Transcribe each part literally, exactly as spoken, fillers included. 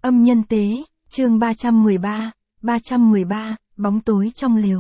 Âm nhân tế, chương ba trăm mười ba, ba trăm mười ba, bóng tối trong lều.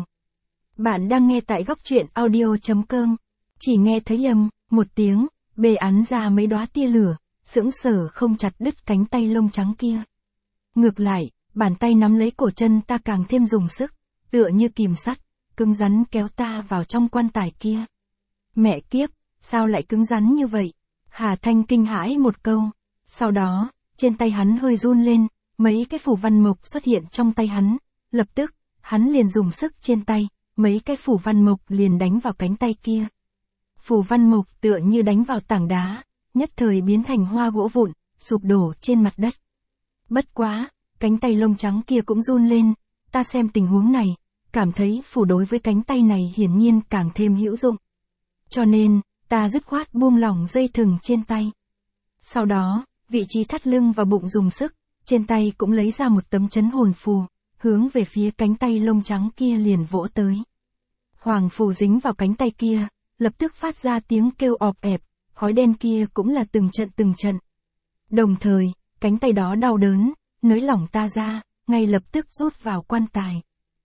Bạn đang nghe tại góc truyện audio chấm com. Chỉ nghe thấy âm, một tiếng, bề ắn ra mấy đóa tia lửa, sững sờ không chặt đứt cánh tay lông trắng kia. Ngược lại, bàn tay nắm lấy cổ chân ta càng thêm dùng sức, tựa như kìm sắt, cứng rắn kéo ta vào trong quan tài kia. Mẹ kiếp, sao lại cứng rắn như vậy? Hà Thanh kinh hãi một câu. Sau đó, trên tay hắn hơi run lên, mấy cái phù văn mộc xuất hiện trong tay hắn. Lập tức, hắn liền dùng sức trên tay, mấy cái phù văn mộc liền đánh vào cánh tay kia. Phù văn mộc tựa như đánh vào tảng đá, nhất thời biến thành hoa gỗ vụn, sụp đổ trên mặt đất. Bất quá, cánh tay lông trắng kia cũng run lên, ta xem tình huống này, cảm thấy phù đối với cánh tay này hiển nhiên càng thêm hữu dụng. Cho nên, ta dứt khoát buông lỏng dây thừng trên tay. Sau đó, vị trí thắt lưng và bụng dùng sức, trên tay cũng lấy ra một tấm chấn hồn phù, hướng về phía cánh tay lông trắng kia liền vỗ tới. Hoàng phù dính vào cánh tay kia, lập tức phát ra tiếng kêu ọp ẹp, khói đen kia cũng là từng trận từng trận. Đồng thời, cánh tay đó đau đớn, nới lỏng ta ra, ngay lập tức rút vào quan tài.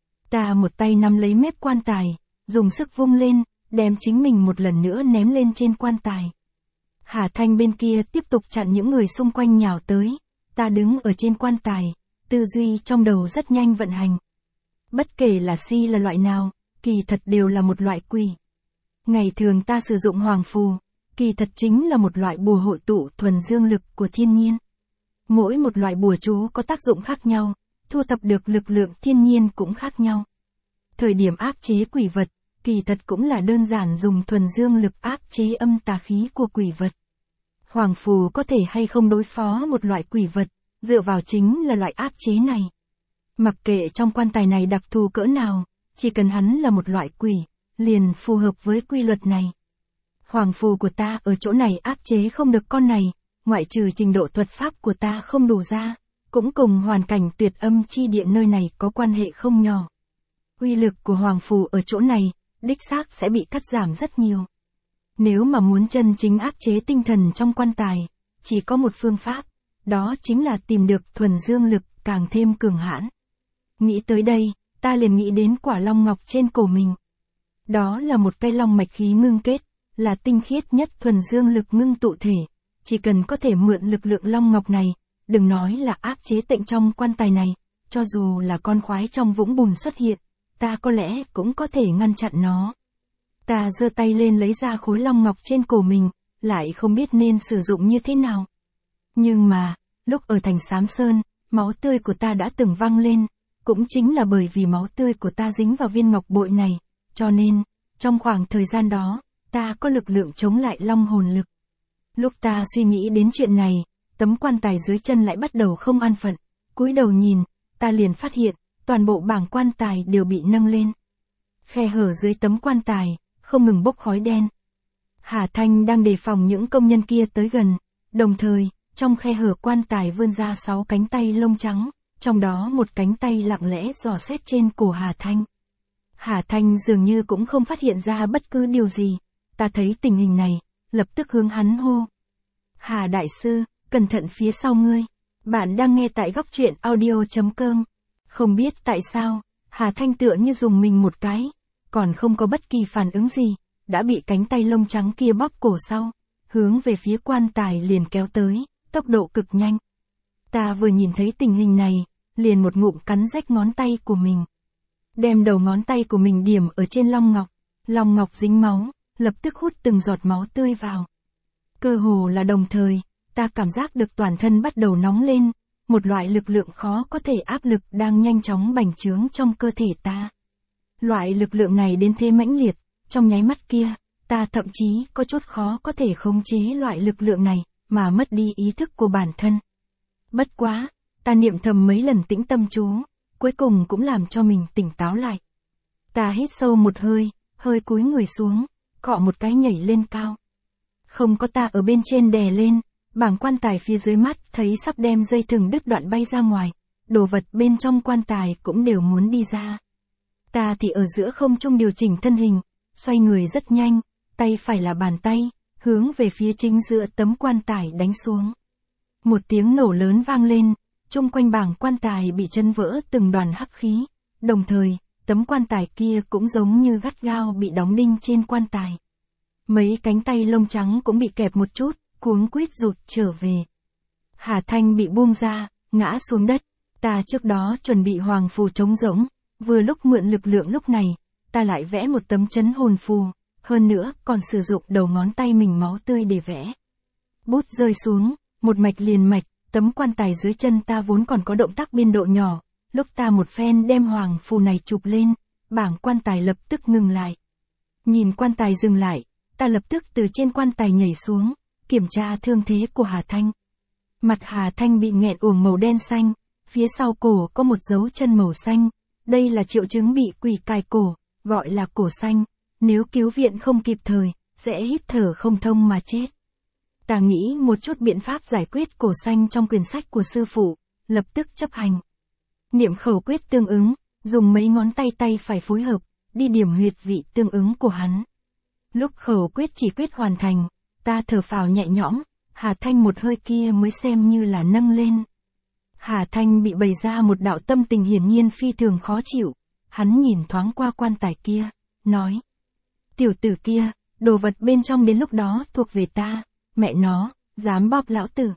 Ta một tay nắm lấy mép quan tài, dùng sức vung lên, đem chính mình một lần nữa ném lên trên quan tài. Hà Thanh bên kia tiếp tục chặn những người xung quanh nhào tới, ta đứng ở trên quan tài, tư duy trong đầu rất nhanh vận hành. Bất kể là si là loại nào, kỳ thật đều là một loại quỷ. Ngày thường ta sử dụng hoàng phù, kỳ thật chính là một loại bùa hội tụ thuần dương lực của thiên nhiên. Mỗi một loại bùa chú có tác dụng khác nhau, thu thập được lực lượng thiên nhiên cũng khác nhau. Thời điểm áp chế quỷ vật, kỳ thật cũng là đơn giản dùng thuần dương lực áp chế âm tà khí của quỷ vật. Hoàng phù có thể hay không đối phó một loại quỷ vật, dựa vào chính là loại áp chế này. Mặc kệ trong quan tài này đặc thù cỡ nào, chỉ cần hắn là một loại quỷ, liền phù hợp với quy luật này. Hoàng phù của ta ở chỗ này áp chế không được con này, ngoại trừ trình độ thuật pháp của ta không đủ ra, cũng cùng hoàn cảnh tuyệt âm chi địa nơi này có quan hệ không nhỏ. Uy lực của hoàng phù ở chỗ này, đích xác sẽ bị cắt giảm rất nhiều. Nếu mà muốn chân chính áp chế tinh thần trong quan tài, chỉ có một phương pháp, đó chính là tìm được thuần dương lực càng thêm cường hãn. Nghĩ tới đây, ta liền nghĩ đến quả long ngọc trên cổ mình. Đó là một cây long mạch khí ngưng kết, là tinh khiết nhất thuần dương lực ngưng tụ thể. Chỉ cần có thể mượn lực lượng long ngọc này, đừng nói là áp chế tịnh trong quan tài này, cho dù là con khoái trong vũng bùn xuất hiện, ta có lẽ cũng có thể ngăn chặn nó. Ta giơ tay lên lấy ra khối long ngọc trên cổ mình, lại không biết nên sử dụng như thế nào. Nhưng mà, lúc ở thành Xám Sơn, máu tươi của ta đã từng văng lên, cũng chính là bởi vì máu tươi của ta dính vào viên ngọc bội này, cho nên, trong khoảng thời gian đó, ta có lực lượng chống lại long hồn lực. Lúc ta suy nghĩ đến chuyện này, tấm quan tài dưới chân lại bắt đầu không an phận, cúi đầu nhìn, ta liền phát hiện, toàn bộ bảng quan tài đều bị nâng lên. Khe hở dưới tấm quan tài, không ngừng bốc khói đen. Hà Thanh đang đề phòng những công nhân kia tới gần, đồng thời, trong khe hở quan tài vươn ra sáu cánh tay lông trắng, trong đó một cánh tay lặng lẽ dò xét trên cổ Hà Thanh. Hà Thanh dường như cũng không phát hiện ra bất cứ điều gì, ta thấy tình hình này, lập tức hướng hắn hô. Hà Đại Sư, cẩn thận phía sau ngươi. Bạn đang nghe tại góc truyện audio chấm com. Không biết tại sao, Hà Thanh tựa như dùng mình một cái, còn không có bất kỳ phản ứng gì, đã bị cánh tay lông trắng kia bóp cổ sau, hướng về phía quan tài liền kéo tới, tốc độ cực nhanh. Ta vừa nhìn thấy tình hình này, liền một ngụm cắn rách ngón tay của mình. Đem đầu ngón tay của mình điểm ở trên long ngọc, long ngọc dính máu, lập tức hút từng giọt máu tươi vào. Cơ hồ là đồng thời, ta cảm giác được toàn thân bắt đầu nóng lên, một loại lực lượng khó có thể áp lực đang nhanh chóng bành trướng trong cơ thể ta. Loại lực lượng này đến thế mãnh liệt, trong nháy mắt kia, ta thậm chí có chút khó có thể khống chế loại lực lượng này, mà mất đi ý thức của bản thân. Bất quá, ta niệm thầm mấy lần tĩnh tâm chú, cuối cùng cũng làm cho mình tỉnh táo lại. Ta hít sâu một hơi, hơi cúi người xuống, cọ một cái nhảy lên cao. Không có ta ở bên trên đè lên, bảng quan tài phía dưới mắt thấy sắp đem dây thừng đứt đoạn bay ra ngoài, đồ vật bên trong quan tài cũng đều muốn đi ra. Ta thì ở giữa không trung điều chỉnh thân hình, xoay người rất nhanh, tay phải là bàn tay, hướng về phía chính giữa tấm quan tài đánh xuống. Một tiếng nổ lớn vang lên, chung quanh bảng quan tài bị chấn vỡ từng đoàn hắc khí, đồng thời, tấm quan tài kia cũng giống như gắt gao bị đóng đinh trên quan tài. Mấy cánh tay lông trắng cũng bị kẹp một chút, cuống quýt rụt trở về. Hà Thanh bị buông ra, ngã xuống đất. Ta trước đó chuẩn bị hoàng phù trống rỗng, vừa lúc mượn lực lượng lúc này, ta lại vẽ một tấm chấn hồn phù, hơn nữa còn sử dụng đầu ngón tay mình máu tươi để vẽ. Bút rơi xuống, một mạch liền mạch, tấm quan tài dưới chân ta vốn còn có động tác biên độ nhỏ, lúc ta một phen đem hoàng phù này chụp lên, bảng quan tài lập tức ngừng lại. Nhìn quan tài dừng lại, ta lập tức từ trên quan tài nhảy xuống, kiểm tra thương thế của Hà Thanh. Mặt Hà Thanh bị nghẹn uổng màu đen xanh, phía sau cổ có một dấu chân màu xanh, đây là triệu chứng bị quỷ cài cổ, gọi là cổ xanh, nếu cứu viện không kịp thời, sẽ hít thở không thông mà chết. Ta nghĩ một chút biện pháp giải quyết cổ xanh trong quyển sách của sư phụ, lập tức chấp hành. Niệm khẩu quyết tương ứng, dùng mấy ngón tay tay phải phối hợp, đi điểm huyệt vị tương ứng của hắn. Lúc khẩu quyết chỉ quyết hoàn thành, ta thở phào nhẹ nhõm, Hà Thanh một hơi kia mới xem như là nâng lên. Hà Thanh bị bày ra một đạo tâm tình hiển nhiên phi thường khó chịu, hắn nhìn thoáng qua quan tài kia, nói. Tiểu tử kia, đồ vật bên trong đến lúc đó thuộc về ta, mẹ nó, dám bóp lão tử.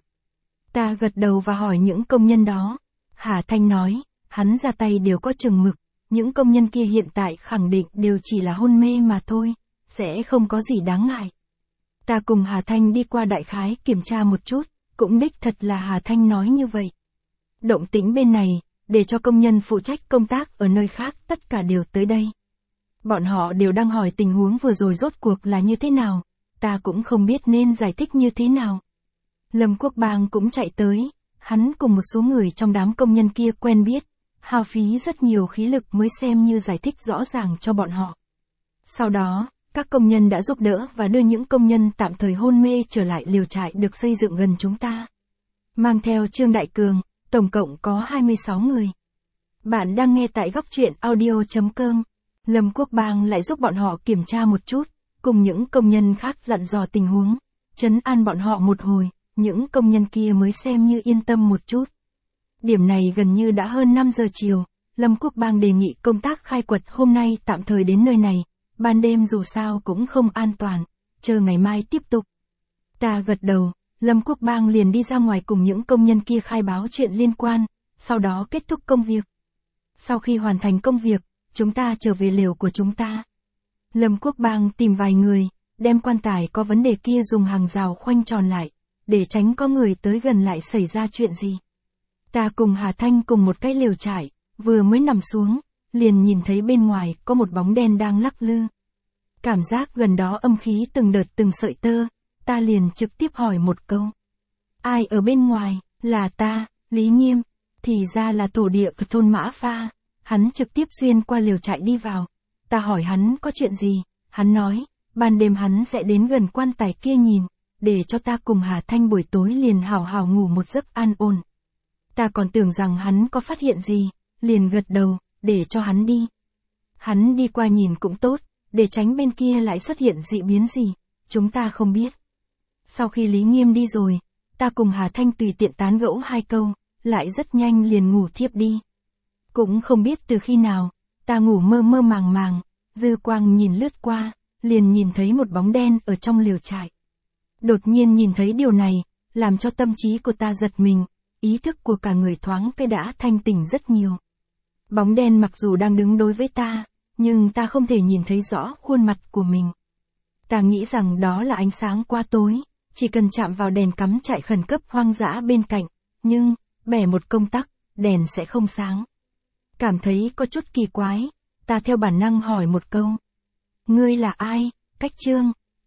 Ta gật đầu và hỏi những công nhân đó. Hà Thanh nói, hắn ra tay đều có chừng mực, những công nhân kia hiện tại khẳng định đều chỉ là hôn mê mà thôi, sẽ không có gì đáng ngại. Ta cùng Hà Thanh đi qua đại khái kiểm tra một chút, cũng đích thật là Hà Thanh nói như vậy. Động tĩnh bên này, để cho công nhân phụ trách công tác ở nơi khác tất cả đều tới đây. Bọn họ đều đang hỏi tình huống vừa rồi rốt cuộc là như thế nào, ta cũng không biết nên giải thích như thế nào. Lâm Quốc Bang cũng chạy tới, hắn cùng một số người trong đám công nhân kia quen biết, hao phí rất nhiều khí lực mới xem như giải thích rõ ràng cho bọn họ. Sau đó, các công nhân đã giúp đỡ và đưa những công nhân tạm thời hôn mê trở lại liều trại được xây dựng gần chúng ta. Mang theo Trương Đại Cường, tổng cộng có hai mươi sáu người. Bạn đang nghe tại góc truyện audio chấm com. Lâm Quốc Bang lại giúp bọn họ kiểm tra một chút, cùng những công nhân khác dặn dò tình huống, trấn an bọn họ một hồi, những công nhân kia mới xem như yên tâm một chút. Điểm này gần như đã hơn năm giờ chiều, Lâm Quốc Bang đề nghị công tác khai quật hôm nay tạm thời đến nơi này, ban đêm dù sao cũng không an toàn, chờ ngày mai tiếp tục. Ta gật đầu, Lâm Quốc Bang liền đi ra ngoài cùng những công nhân kia khai báo chuyện liên quan, sau đó kết thúc công việc. Sau khi hoàn thành công việc, chúng ta trở về lều của chúng ta. Lâm Quốc Bang tìm vài người, đem quan tài có vấn đề kia dùng hàng rào khoanh tròn lại, để tránh có người tới gần lại xảy ra chuyện gì. Ta cùng Hà Thanh cùng một cái lều trại, vừa mới nằm xuống, liền nhìn thấy bên ngoài có một bóng đen đang lắc lư. Cảm giác gần đó âm khí từng đợt từng sợi tơ, ta liền trực tiếp hỏi một câu. Ai ở bên ngoài? Là ta, Lý Nghiêm. Thì ra là tổ địa của thôn Mã Pha. Hắn trực tiếp xuyên qua liều trại đi vào. Ta hỏi hắn có chuyện gì, hắn nói, ban đêm hắn sẽ đến gần quan tài kia nhìn, để cho ta cùng Hà Thanh buổi tối liền hào hào ngủ một giấc an ổn. Ta còn tưởng rằng hắn có phát hiện gì, liền gật đầu, để cho hắn đi. Hắn đi qua nhìn cũng tốt, để tránh bên kia lại xuất hiện dị biến gì, chúng ta không biết. Sau khi Lý Nghiêm đi rồi, ta cùng Hà Thanh tùy tiện tán gẫu hai câu, lại rất nhanh liền ngủ thiếp đi. Cũng không biết từ khi nào, ta ngủ mơ mơ màng màng, dư quang nhìn lướt qua, liền nhìn thấy một bóng đen ở trong liều trại. Đột nhiên nhìn thấy điều này, làm cho tâm trí của ta giật mình, ý thức của cả người thoáng cái đã thanh tỉnh rất nhiều. Bóng đen mặc dù đang đứng đối với ta, nhưng ta không thể nhìn thấy rõ khuôn mặt của mình. Ta nghĩ rằng đó là ánh sáng quá tối, chỉ cần chạm vào đèn cắm trại khẩn cấp hoang dã bên cạnh, nhưng, bẻ một công tắc, đèn sẽ không sáng. Cảm thấy có chút kỳ quái, ta theo bản năng hỏi một câu. Ngươi là ai, Cách Trương?